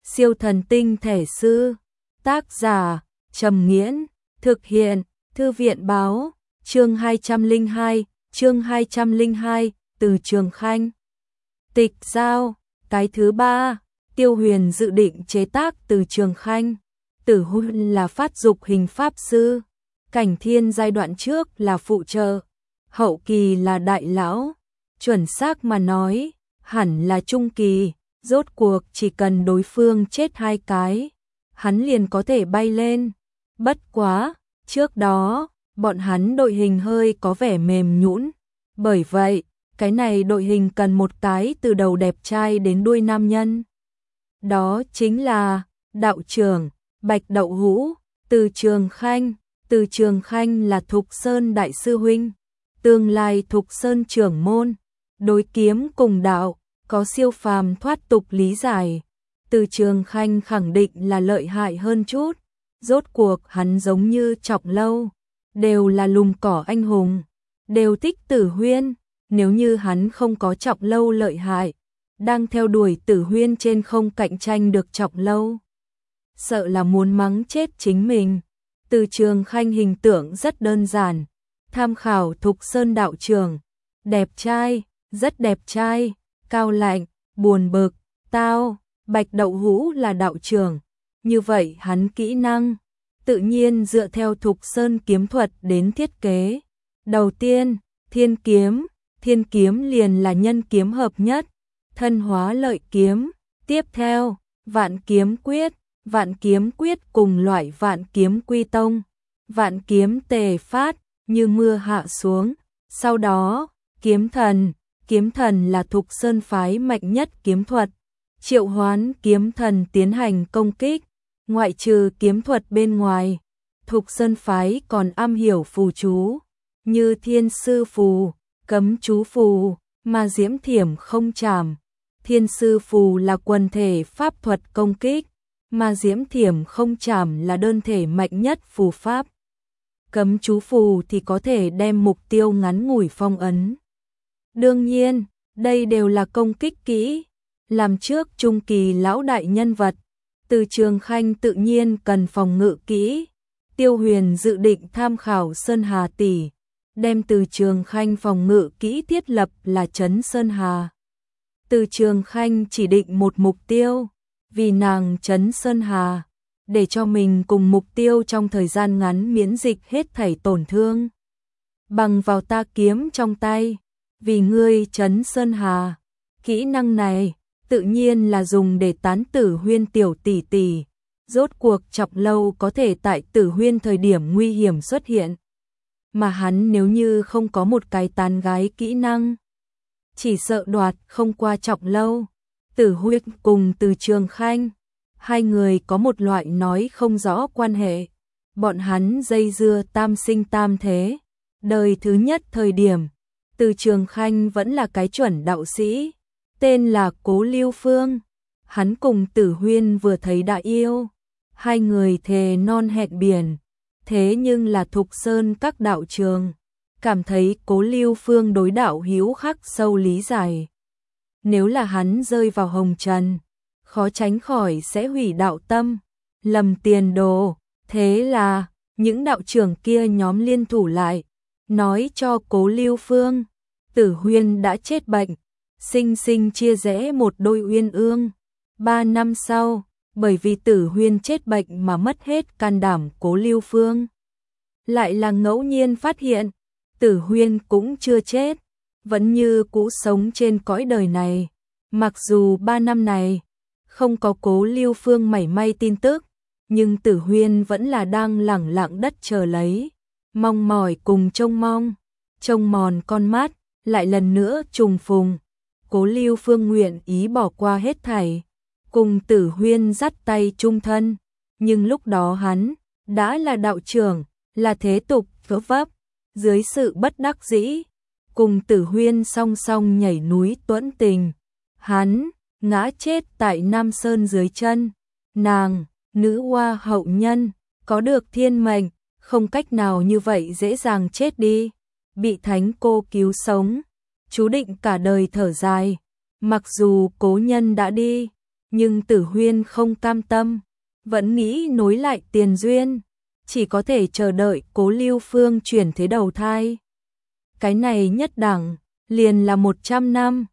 Siêu thần tinh thể sư. Tác giả Trầm Nghiễn. Thực hiện Thư viện báo. Chương 202, Từ Trường Khanh. Tịch giao. Cái thứ ba, Tiêu Huyền dự định chế tác Từ Trường Khanh. Tử Huynh là phát dục hình pháp sư, Cảnh Thiên giai đoạn trước là phụ trợ, hậu kỳ là đại lão, chuẩn xác mà nói, hẳn là trung kỳ, rốt cuộc chỉ cần đối phương chết 2 cái, hắn liền có thể bay lên. Bất quá, trước đó, bọn hắn đội hình hơi có vẻ mềm nhũn, bởi vậy, cái này đội hình cần một cái từ đầu đẹp trai đến đuôi nam nhân. Đó chính là đạo trưởng Bạch Đậu Hũ, Từ Trường Khanh. Từ Trường Khanh là Thục Sơn đại sư huynh, tương lai Thục Sơn trưởng môn, đối kiếm cùng đạo, có siêu phàm thoát tục lý giải. Từ Trường Khanh khẳng định là lợi hại hơn chút, rốt cuộc hắn giống như Trọng Lâu, đều là lùm cỏ anh hùng, đều thích Tử Huyên, nếu như hắn không có Trọng Lâu lợi hại, đang theo đuổi Tử Huyên trên không cạnh tranh được Trọng Lâu, sợ là muốn mắng chết chính mình. Từ Trường Khanh hình tượng rất đơn giản, tham khảo Thục Sơn đạo trưởng, đẹp trai, rất đẹp trai, cao lạnh, buồn bực, tao. Bạch Đậu Hũ là đạo trưởng, như vậy hắn kỹ năng tự nhiên dựa theo Thục Sơn kiếm thuật đến thiết kế. Đầu tiên, thiên kiếm liền là nhân kiếm hợp nhất, thân hóa lợi kiếm. Tiếp theo, vạn kiếm quyết cùng loại vạn kiếm quy tông, vạn kiếm tề phát, như mưa hạ xuống. Sau đó, kiếm thần là Thục Sơn phái mạnh nhất kiếm thuật, triệu hoán kiếm thần tiến hành công kích. Ngoại trừ kiếm thuật bên ngoài, Thục Sơn phái còn am hiểu phù chú, như Thiên Sư Phù, Cấm Chú Phù, Ma Diễm Thiểm Không Trảm. Thiên Sư Phù là quần thể pháp thuật công kích, Ma Diễm Thiểm Không Trảm là đơn thể mạnh nhất phù pháp. Cấm Chú Phù thì có thể đem mục tiêu ngắn ngủi phong ấn. Đương nhiên, đây đều là công kích kỹ. Làm trước trung kỳ lão đại nhân vật, Từ Trường Khanh tự nhiên cần phòng ngự kỹ. Tiêu Huyền dự định tham khảo Sơn Hà tỷ, đem Từ Trường Khanh phòng ngự kỹ thiết lập là trấn Sơn Hà. Từ Trường Khanh chỉ định một mục tiêu, vì nàng trấn Sơn Hà, để cho mình cùng mục tiêu trong thời gian ngắn miễn dịch hết thảy tổn thương. Bằng vào ta kiếm trong tay, vì ngươi trấn Sơn Hà. Kỹ năng này tự nhiên là dùng để tán Tử Huyên tiểu tỷ tỷ. Rốt cuộc Trọng Lâu có thể tại Tử Huyên thời điểm nguy hiểm xuất hiện, mà hắn nếu như không có một cái tán gái kỹ năng, chỉ sợ đoạt không qua Trọng Lâu. Tử Huyên cùng Từ Trường Khanh, hai người có một loại nói không rõ quan hệ. Bọn hắn dây dưa tam sinh tam thế. Đời thứ nhất thời điểm, Từ Trường Khanh vẫn là cái chuẩn đạo sĩ, tên là Cố Lưu Phương. Hắn cùng Tử Huyên vừa thấy đã yêu, hai người thề non hẹn biển. Thế nhưng là Thục Sơn các đạo trường cảm thấy Cố Lưu Phương đối đạo hiếu khắc sâu lý giải. Nếu là hắn rơi vào hồng trần, khó tránh khỏi sẽ hủy đạo tâm, lầm tiền đồ. Thế là những đạo trưởng kia nhóm liên thủ lại, nói cho Cố Lưu Phương, Tử Huyên đã chết bệnh, sinh sinh chia rẽ một đôi uyên ương. 3 năm sau, bởi vì Tử Huyên chết bệnh mà mất hết can đảm Cố Lưu Phương, lại là ngẫu nhiên phát hiện Tử Huyên cũng chưa chết, vẫn như cũ sống trên cõi đời này. Mặc dù 3 năm này không có Cố Lưu Phương mảy may tin tức, nhưng Tử Huyên vẫn là đang lẳng lặng đất chờ lấy, mong mỏi cùng trông mòn con mắt, lại lần nữa trùng phùng. Cố Lưu Phương nguyện ý bỏ qua hết thảy, cùng Tử Huyên dắt tay chung thân, nhưng lúc đó hắn đã là đạo trưởng, là thế tục vớ vấp, dưới sự bất đắc dĩ, cùng Tử Huyên song song nhảy núi tuẫn tình. Hắn ngã chết tại Nam Sơn dưới chân. Nàng, nữ hoa hậu nhân, có được thiên mệnh, không cách nào như vậy dễ dàng chết đi, bị thánh cô cứu sống, chú định cả đời thở dài. Mặc dù cố nhân đã đi, nhưng Tử Huyên không cam tâm, vẫn nghĩ nối lại tiền duyên, chỉ có thể chờ đợi Cố Lưu Phương chuyển thế đầu thai. Cái này nhất đẳng, liền là 100 năm.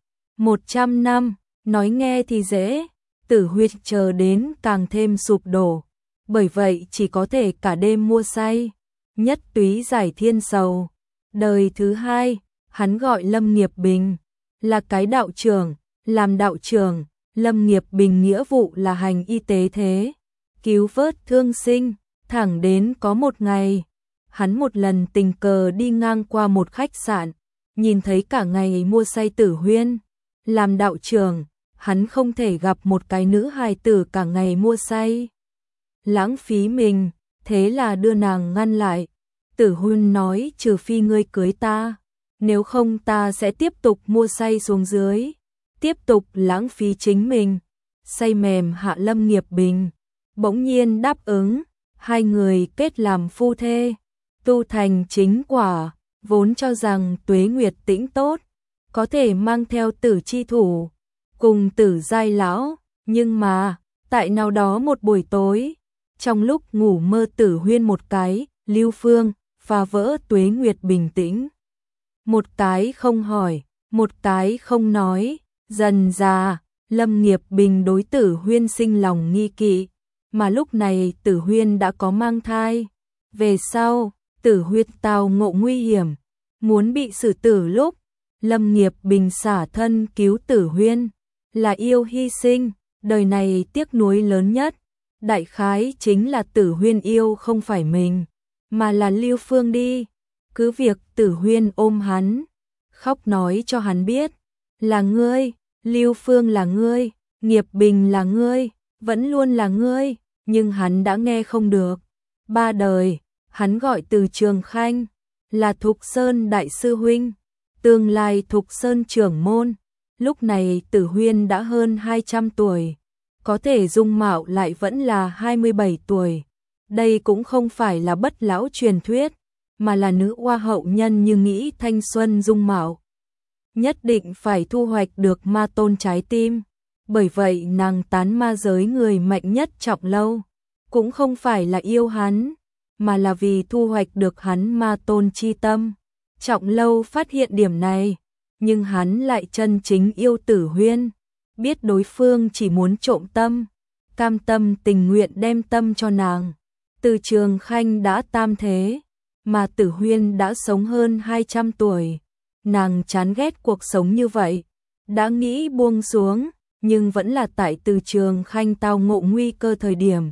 100 năm, nói nghe thì dễ, Tử Huyên chờ đến càng thêm sụp đổ, bởi vậy chỉ có thể cả đêm mua say, nhất túy giải thiên sầu. Đời thứ hai, hắn gọi Lâm Nghiệp Bình, là cái đạo trưởng, làm đạo trưởng, Lâm Nghiệp Bình nghĩa vụ là hành y tế thế, cứu vớt thương sinh, thẳng đến có một ngày, hắn một lần tình cờ đi ngang qua một khách sạn, nhìn thấy cả ngày mua say Tử Huyên, làm đạo trưởng, hắn không thể gặp một cái nữ hài tử cả ngày mua say, lãng phí mình, thế là đưa nàng ngăn lại. Tử Huyên nói trừ phi ngươi cưới ta, nếu không ta sẽ tiếp tục mua say xuống dưới, tiếp tục lãng phí chính mình. Say mềm hạ Lâm Nghiệp Bình, bỗng nhiên đáp ứng, hai người kết làm phu thê, tu thành chính quả, vốn cho rằng tuế nguyệt tĩnh tốt, có thể mang theo Tử chi thủ, cùng Tử giai lão, nhưng mà, tại nào đó một buổi tối, trong lúc ngủ mơ Tử Huyên một cái, Lưu Phương, phá vỡ tuế nguyệt bình tĩnh. Một cái không hỏi, một cái không nói, dần dà, Lâm Nghiệp Bình đối Tử Huyên sinh lòng nghi kỵ, mà lúc này Tử Huyên đã có mang thai. Về sau, Tử Huyên tao ngộ nguy hiểm, muốn bị xử tử lúc, Lâm Nghiệp Bình xả thân cứu Tử Huyên, là yêu hy sinh, đời này tiếc nuối lớn nhất, đại khái chính là Tử Huyên yêu không phải mình, mà là Lưu Phương đi. Cứ việc Tử Huyên ôm hắn, khóc nói cho hắn biết, là ngươi, Lưu Phương là ngươi, Nghiệp Bình là ngươi, vẫn luôn là ngươi, nhưng hắn đã nghe không được. Ba đời, hắn gọi Từ Trường Khanh, là Thục Sơn đại sư huynh, tương lai Thục Sơn trưởng môn. Lúc này Tử Huyên đã hơn 200 tuổi, có thể dung mạo lại vẫn là 27 tuổi. Đây cũng không phải là bất lão truyền thuyết, mà là nữ hoa hậu nhân như nghĩ thanh xuân dung mạo. Nhất định phải thu hoạch được ma tôn trái tim, bởi vậy nàng tán ma giới người mạnh nhất Trọng Lâu, cũng không phải là yêu hắn, mà là vì thu hoạch được hắn ma tôn chi tâm. Trọng Lâu phát hiện điểm này, nhưng hắn lại chân chính yêu Tử Huyên, biết đối phương chỉ muốn trộm tâm, cam tâm tình nguyện đem tâm cho nàng. Từ Trường Khanh đã tam thế, mà Tử Huyên đã sống hơn 200 tuổi. Nàng chán ghét cuộc sống như vậy, đã nghĩ buông xuống, nhưng vẫn là tại Từ Trường Khanh tao ngộ nguy cơ thời điểm,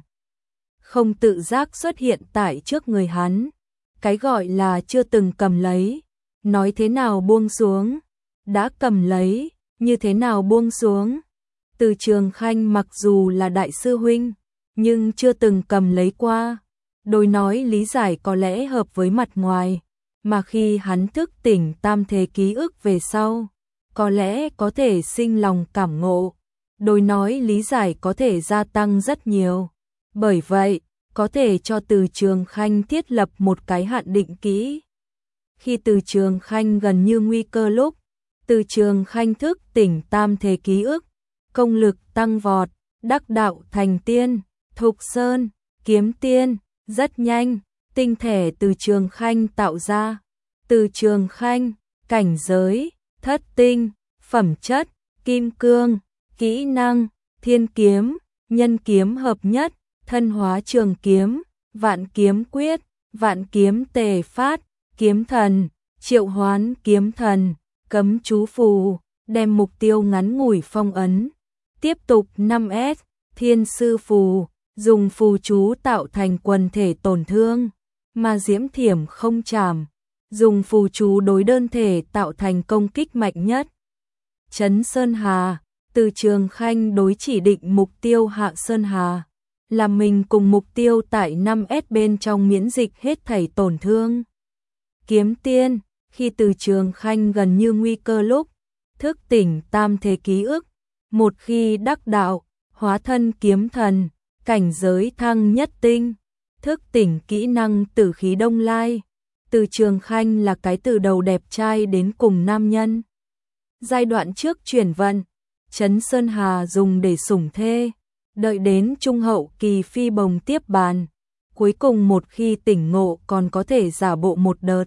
không tự giác xuất hiện tại trước người hắn. Cái gọi là chưa từng cầm lấy, nói thế nào buông xuống, đã cầm lấy, như thế nào buông xuống. Từ Trường Khanh mặc dù là đại sư huynh, nhưng chưa từng cầm lấy qua. Đôi nói lý giải có lẽ hợp với mặt ngoài, mà khi hắn thức tỉnh tam thế ký ức về sau, có lẽ có thể sinh lòng cảm ngộ. Đôi nói lý giải có thể gia tăng rất nhiều. Bởi vậy, có thể cho Từ Trường Khanh thiết lập một cái hạn định kỹ. Khi Từ Trường Khanh gần như nguy cơ lúc, Từ Trường Khanh thức tỉnh tam thế ký ức, công lực tăng vọt, đắc đạo thành tiên, Thục Sơn, kiếm tiên, rất nhanh, tinh thể Từ Trường Khanh tạo ra. Từ Trường Khanh, cảnh giới, thất tinh, phẩm chất, kim cương, kỹ năng, thiên kiếm, nhân kiếm hợp nhất, thân hóa trường kiếm, vạn kiếm quyết, vạn kiếm tề phát, kiếm thần, triệu hoán kiếm thần, cấm chú phù, đem mục tiêu ngắn ngủi phong ấn. Tiếp tục 5S, thiên sư phù, dùng phù chú tạo thành quần thể tổn thương, mà diễm thiểm không chạm, dùng phù chú đối đơn thể tạo thành công kích mạnh nhất. Trấn Sơn Hà, Từ Trường Khanh đối chỉ định mục tiêu Hạ Sơn Hà, là mình cùng mục tiêu tại 5S bên trong miễn dịch hết thảy tổn thương. Kiếm tiên, khi Từ Trường Khanh gần như nguy cơ lúc, thức tỉnh tam thế ký ức, một khi đắc đạo, hóa thân kiếm thần, cảnh giới thăng nhất tinh, thức tỉnh kỹ năng tử khí đông lai. Từ Trường Khanh là cái từ đầu đẹp trai đến cùng nam nhân. Giai đoạn trước chuyển vận, Trấn Sơn Hà dùng để sủng thê, đợi đến trung hậu kỳ phi bồng tiếp bàn, cuối cùng một khi tỉnh ngộ còn có thể giả bộ một đợt.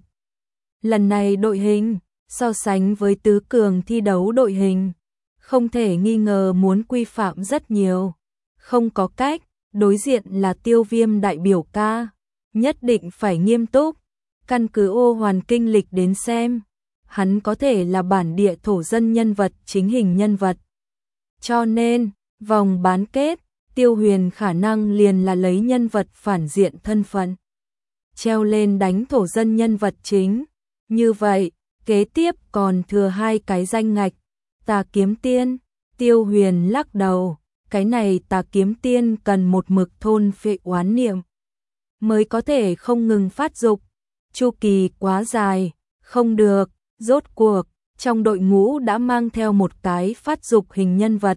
Lần này đội hình, so sánh với tứ cường thi đấu đội hình, không thể nghi ngờ muốn quy phạm rất nhiều. Không có cách, đối diện là Tiêu Viêm đại biểu ca, nhất định phải nghiêm túc, căn cứ ô hoàn kinh lịch đến xem, hắn có thể là bản địa thổ dân nhân vật chính hình nhân vật. Cho nên, vòng bán kết, Tiêu Huyền khả năng liền là lấy nhân vật phản diện thân phận, treo lên đánh thổ dân nhân vật chính. Như vậy, kế tiếp còn thừa 2 cái danh ngạch, Tà Kiếm Tiên. Tiêu Huyền lắc đầu, cái này Tà Kiếm Tiên cần một mực thôn phệ oán niệm mới có thể không ngừng phát dục, chu kỳ quá dài, không được. Rốt cuộc, trong đội ngũ đã mang theo một cái phát dục hình nhân vật.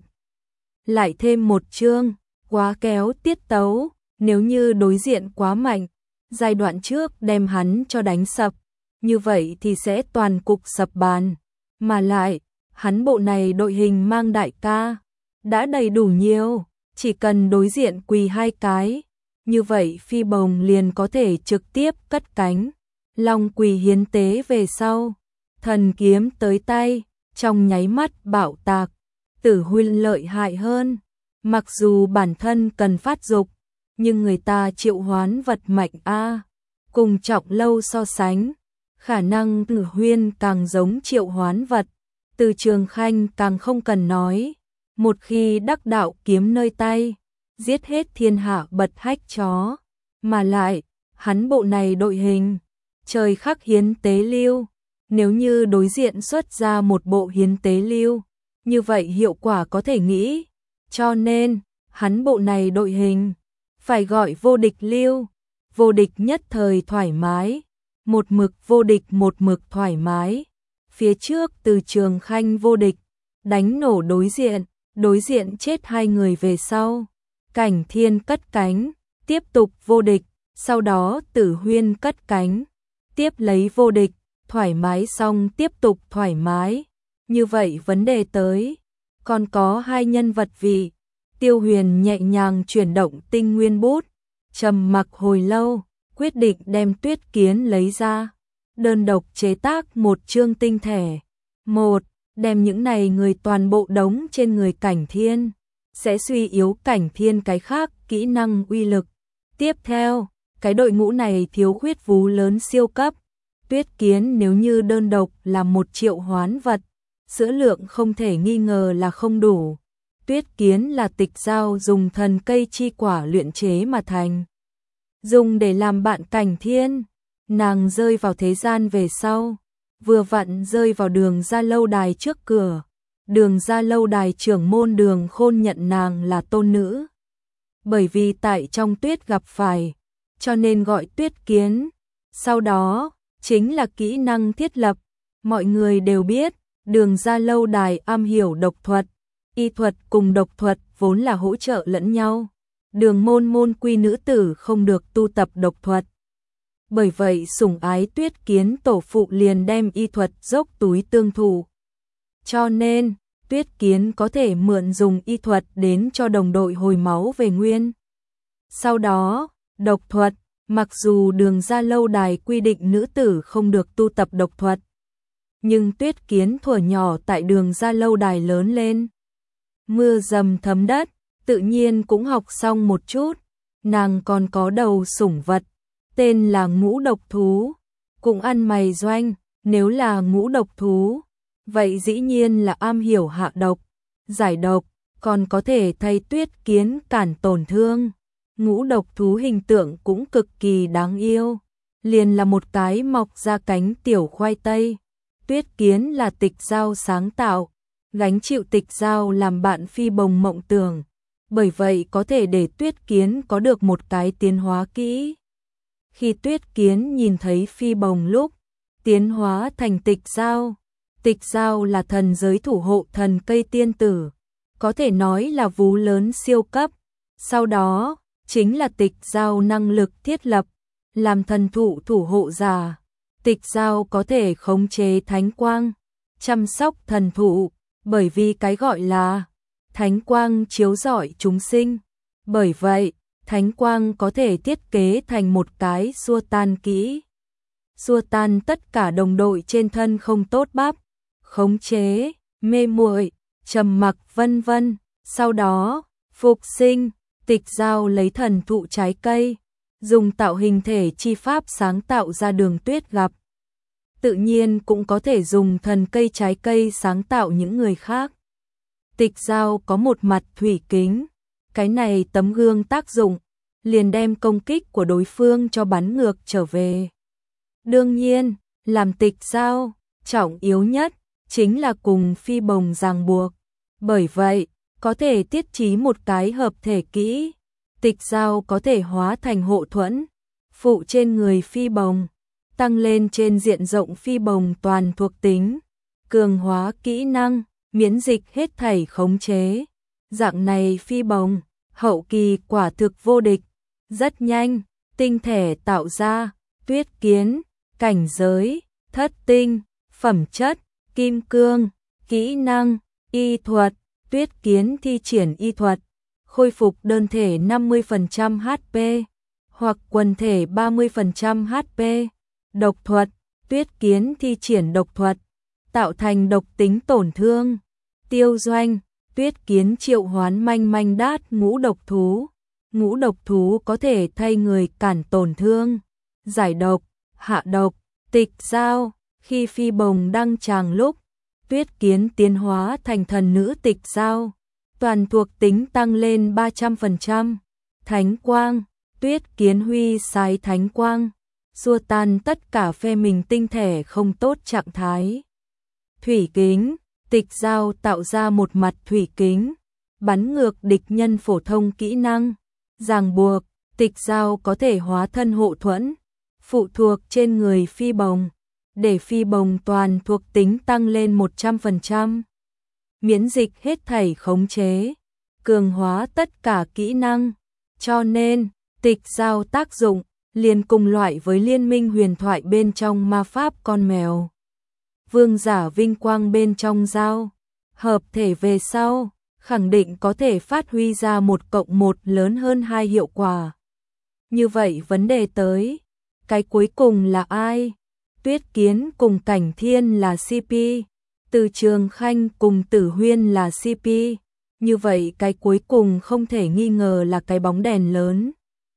Lại thêm một chương, quá kéo tiết tấu, nếu như đối diện quá mạnh, giai đoạn trước đem hắn cho đánh sập, như vậy thì sẽ toàn cục sập bàn. Mà lại, hắn bộ này đội hình mang đại ca, đã đầy đủ nhiều, chỉ cần đối diện quỳ 2 cái, như vậy phi bồng liền có thể trực tiếp cất cánh, long quỳ hiến tế về sau. Thần kiếm tới tay, trong nháy mắt bạo tạc, Tử Huynh lợi hại hơn. Mặc dù bản thân cần phát dục, nhưng người ta triệu hoán vật mạnh a, cùng Trọng Lâu so sánh, khả năng Tử Huynh càng giống triệu hoán vật, Từ Trường Khanh càng không cần nói, một khi đắc đạo kiếm nơi tay, giết hết thiên hạ bật hách chó, mà lại, hắn bộ này đội hình, trời khắc hiến tế lưu. Nếu như đối diện xuất ra một bộ hiến tế lưu, như vậy hiệu quả có thể nghĩ. Cho nên, hắn bộ này đội hình, phải gọi vô địch lưu. Vô địch nhất thời thoải mái, một mực vô địch một mực thoải mái. Phía trước Từ Trường Khanh vô địch, đánh nổ đối diện chết 2 người về sau. Cảnh Thiên cất cánh, tiếp tục vô địch, sau đó Tử Huyên cất cánh, tiếp lấy vô địch. Thoải mái xong tiếp tục thoải mái. Như vậy vấn đề tới, còn có 2 nhân vật vị. Tiêu Huyền nhẹ nhàng chuyển động tinh nguyên bút, trầm mặc hồi lâu, quyết định đem Tuyết Kiến lấy ra, đơn độc chế tác một chương tinh thể. Đem những này người toàn bộ đống trên người Cảnh Thiên, sẽ suy yếu Cảnh Thiên cái khác kỹ năng uy lực. Tiếp theo, cái đội ngũ này thiếu khuyết vú lớn siêu cấp. Tuyết Kiến nếu như đơn độc là một triệu hoán vật, sữa lượng không thể nghi ngờ là không đủ. Tuyết Kiến là tịch giao dùng thần cây chi quả luyện chế mà thành, dùng để làm bạn Cảnh Thiên. Nàng rơi vào thế gian về sau, vừa vặn rơi vào Đường Gia lâu đài trước cửa. Đường Gia lâu đài trưởng môn Đường Khôn nhận nàng là tôn nữ, bởi vì tại trong tuyết gặp phải, cho nên gọi Tuyết Kiến. Sau đó chính là kỹ năng thiết lập. Mọi người đều biết, Đường Gia lâu đài am hiểu độc thuật, y thuật cùng độc thuật vốn là hỗ trợ lẫn nhau. Đường môn quy nữ tử không được tu tập độc thuật. Bởi vậy sủng ái Tuyết Kiến tổ phụ liền đem y thuật dốc túi tương thủ. Cho nên, Tuyết Kiến có thể mượn dùng y thuật đến cho đồng đội hồi máu về nguyên. Sau đó, độc thuật. Mặc dù Đường Gia lâu đài quy định nữ tử không được tu tập độc thuật, nhưng Tuyết Kiến thuở nhỏ tại Đường Gia lâu đài lớn lên. Mưa dầm thấm đất, tự nhiên cũng học xong một chút. Nàng còn có đầu sủng vật, tên là ngũ độc thú, cũng ăn mày doanh. Nếu là ngũ độc thú, vậy dĩ nhiên là am hiểu hạ độc, giải độc, còn có thể thay Tuyết Kiến cản tổn thương. Ngũ độc thú hình tượng cũng cực kỳ đáng yêu, liền là một cái mọc ra cánh tiểu khoai tây. Tuyết Kiến là tịch giao sáng tạo, gánh chịu tịch giao làm bạn phi bồng mộng tưởng, bởi vậy có thể để Tuyết Kiến có được một cái tiến hóa kỹ. Khi Tuyết Kiến nhìn thấy phi bồng lúc, tiến hóa thành tịch giao là thần giới thủ hộ thần cây tiên tử, có thể nói là vú lớn siêu cấp. Sau đó, chính là tịch giao năng lực thiết lập, làm thần thụ thủ hộ giả. Tịch giao có thể khống chế thánh quang, chăm sóc thần thụ, bởi vì cái gọi là thánh quang chiếu rọi chúng sinh. Bởi vậy, thánh quang có thể thiết kế thành một cái xua tan kỹ, xua tan tất cả đồng đội trên thân không tốt bắp, khống chế, mê muội, trầm mặc vân vân. Sau đó, phục sinh, Tịch Dao lấy thần thụ trái cây, dùng tạo hình thể chi pháp sáng tạo ra Đường Tuyết gặp. Tự nhiên cũng có thể dùng thần cây trái cây sáng tạo những người khác. Tịch Dao có một mặt thủy kính, cái này tấm gương tác dụng, liền đem công kích của đối phương cho bắn ngược trở về. Đương nhiên, làm Tịch Dao, trọng yếu nhất chính là cùng phi bồng ràng buộc. Bởi vậy, có thể tiết trí một cái hợp thể kỹ, Tịch Dao có thể hóa thành hộ thuẫn, phụ trên người phi bồng, tăng lên trên diện rộng phi bồng toàn thuộc tính, cường hóa kỹ năng, miễn dịch hết thảy khống chế. Dạng này phi bồng, hậu kỳ quả thực vô địch. Rất nhanh, tinh thể tạo ra, tuyết kiến, cảnh giới, thất tinh, phẩm chất, kim cương, kỹ năng, y thuật, tuyết kiến thi triển y thuật, khôi phục đơn thể 50% HP, hoặc quần thể 30% HP, độc thuật, tuyết kiến thi triển độc thuật, tạo thành độc tính tổn thương, tiêu doanh, tuyết kiến triệu hoán manh manh đát ngũ độc thú. Ngũ độc thú có thể thay người cản tổn thương, giải độc, hạ độc. Tịch Dao, khi phi bồng đăng tràng lúc, tuyết kiến tiến hóa thành thần nữ Tịch Dao, toàn thuộc tính tăng lên 300%. Thánh quang, tuyết kiến huy sái thánh quang, xua tan tất cả phe mình tinh thể không tốt trạng thái. Thủy kính, Tịch Dao tạo ra một mặt thủy kính, bắn ngược địch nhân phổ thông kỹ năng. Ràng buộc, Tịch Dao có thể hóa thân hộ thuẫn, phụ thuộc trên người phi bồng, để phi bồng toàn thuộc tính tăng lên 100%. Miễn dịch hết thảy khống chế, cường hóa tất cả kỹ năng. Cho nên, Tịch Dao tác dụng liền cùng loại với liên minh huyền thoại bên trong ma pháp con mèo. Vương giả vinh quang bên trong dao, hợp thể về sau, khẳng định có thể phát huy ra 1+1 lớn hơn 2 hiệu quả. Như vậy vấn đề tới, cái cuối cùng là ai? Tuyết Kiến cùng Cảnh Thiên là CP, Từ Trường Khanh cùng Tử Huyên là CP, như vậy cái cuối cùng không thể nghi ngờ là cái bóng đèn lớn.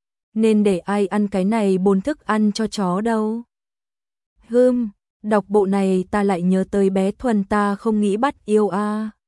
Nên để ai ăn cái này bồn thức ăn cho chó đâu. Đọc bộ này ta lại nhớ tới bé Thuần ta không nghĩ bắt yêu a.